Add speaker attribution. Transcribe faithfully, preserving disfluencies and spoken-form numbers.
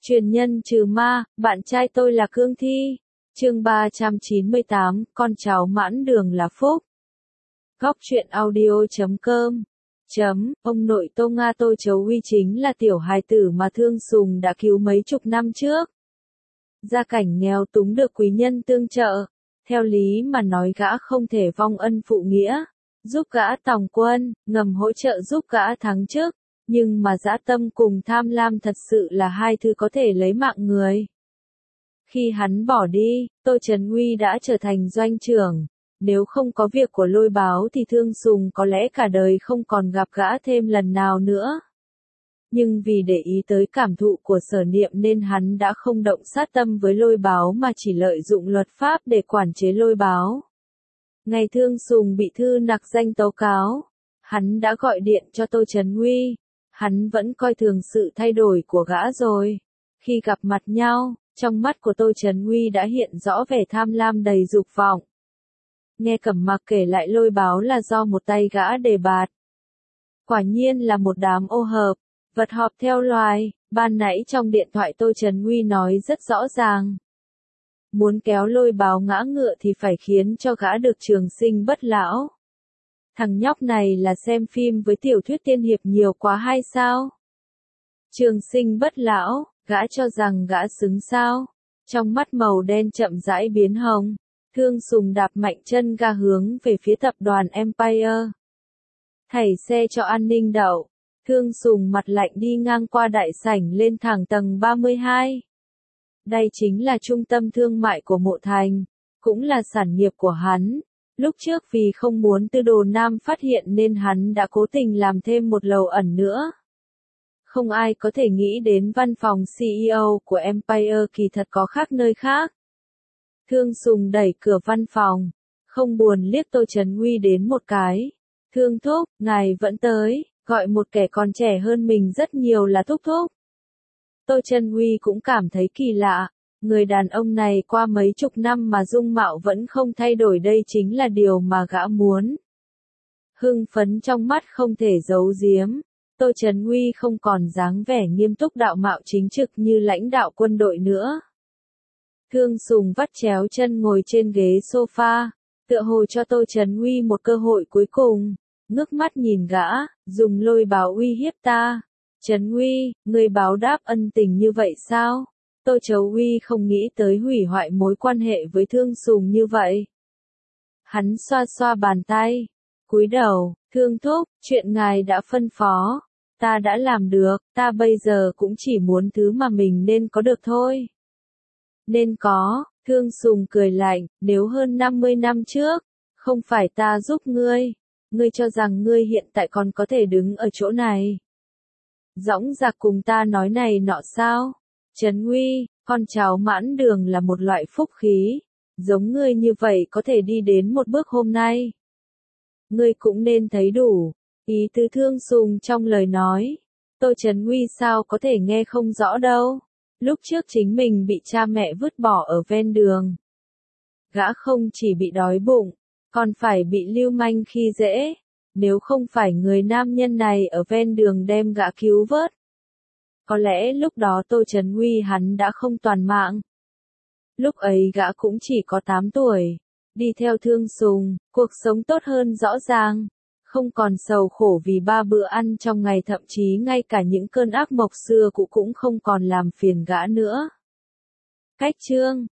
Speaker 1: Truyền nhân trừ ma, bạn trai tôi là cương thi. Chương ba trăm chín mươi tám, con cháu mãn đường là phúc. Góc truyện audio chấm com. Chấm, ông nội Tô Nga Tô Chấu Huy chính là tiểu hài tử mà Thương Sùng đã cứu mấy chục năm trước. Gia cảnh nghèo túng được quý nhân tương trợ. Theo lý mà nói gã không thể vong ân phụ nghĩa. Giúp gã tòng quân, ngầm hỗ trợ giúp gã thắng chức. Nhưng mà dã tâm cùng tham lam thật sự là hai thứ có thể lấy mạng người. Khi hắn bỏ đi, Tô Trấn Uy đã trở thành doanh trưởng. Nếu không có việc của Lôi Báo thì Thương Sùng có lẽ cả đời không còn gặp gã thêm lần nào nữa. Nhưng vì để ý tới cảm thụ của Sở Niệm nên hắn đã không động sát tâm với Lôi Báo mà chỉ lợi dụng luật pháp để quản chế Lôi Báo. Ngày Thương Sùng bị Thư Nặc Danh tố cáo, hắn đã gọi điện cho Tô Trấn Uy. Hắn vẫn coi thường sự thay đổi của gã rồi. Khi gặp mặt nhau, trong mắt của Tô Trấn Uy đã hiện rõ vẻ tham lam đầy dục vọng. Nghe Cẩm Mặc kể lại Lôi Báo là do một tay gã đề bạt. Quả nhiên là một đám ô hợp, vật họp theo loài, ban nãy trong điện thoại Tô Trấn Uy nói rất rõ ràng. Muốn kéo Lôi Báo ngã ngựa thì phải khiến cho gã được trường sinh bất lão. Thằng nhóc này là xem phim với tiểu thuyết tiên hiệp nhiều quá hay sao? Trường sinh bất lão, gã cho rằng gã xứng sao? Trong mắt màu đen chậm rãi biến hồng, Thương Sùng đạp mạnh chân ga hướng về phía tập đoàn Empire. Thảy xe cho an ninh đậu, Thương Sùng mặt lạnh đi ngang qua đại sảnh lên thẳng tầng ba mươi hai. Đây chính là trung tâm thương mại của Mộ Thành, cũng là sản nghiệp của hắn. Lúc trước vì không muốn Tư Đồ Nam phát hiện nên hắn đã cố tình làm thêm một lầu ẩn nữa. Không ai có thể nghĩ đến văn phòng xê e ô của Empire kỳ thật có khác nơi khác. Thương Sùng đẩy cửa văn phòng, không buồn liếc Tô Trấn Uy đến một cái. Thương thúc, ngài vẫn tới, gọi một kẻ còn trẻ hơn mình rất nhiều là thúc thúc. Tô Trấn Uy cũng cảm thấy kỳ lạ. Người đàn ông này qua mấy chục năm mà dung mạo vẫn không thay đổi, đây chính là điều mà gã muốn. Hưng phấn trong mắt không thể giấu giếm. Tô Trấn Uy không còn dáng vẻ nghiêm túc đạo mạo chính trực như lãnh đạo quân đội nữa. Thương Sùng vắt chéo chân ngồi trên ghế sofa, tựa hồ cho Tô Trấn Uy một cơ hội cuối cùng. Ngước mắt nhìn gã, dùng Lôi Báo uy hiếp ta. Trấn Uy, ngươi báo đáp ân tình như vậy sao? Tô Chấu Uy không nghĩ tới hủy hoại mối quan hệ với Thương Sùng như vậy. Hắn xoa xoa bàn tay, cúi đầu, Thương thúc, chuyện ngài đã phân phó, ta đã làm được, ta bây giờ cũng chỉ muốn thứ mà mình nên có được thôi. Nên có, Thương Sùng cười lạnh, nếu hơn năm mươi năm trước, không phải ta giúp ngươi, ngươi cho rằng ngươi hiện tại còn có thể đứng ở chỗ này. Dõng dạc cùng ta nói này nọ sao? Trấn Uy, con cháu mãn đường là một loại phúc khí, giống ngươi như vậy có thể đi đến một bước hôm nay. Ngươi cũng nên thấy đủ, ý tứ Thương Sùng trong lời nói. Tô Trấn Uy sao có thể nghe không rõ đâu, lúc trước chính mình bị cha mẹ vứt bỏ ở ven đường. Gã không chỉ bị đói bụng, còn phải bị lưu manh khi dễ, nếu không phải người nam nhân này ở ven đường đem gã cứu vớt. Có lẽ lúc đó Tô Trấn Uy hắn đã không toàn mạng. Lúc ấy gã cũng chỉ có tám tuổi. Đi theo Thương Sùng, cuộc sống tốt hơn rõ ràng. Không còn sầu khổ vì ba bữa ăn trong ngày, thậm chí ngay cả những cơn ác mộng xưa cũ cũng không còn làm phiền gã nữa. Cách chương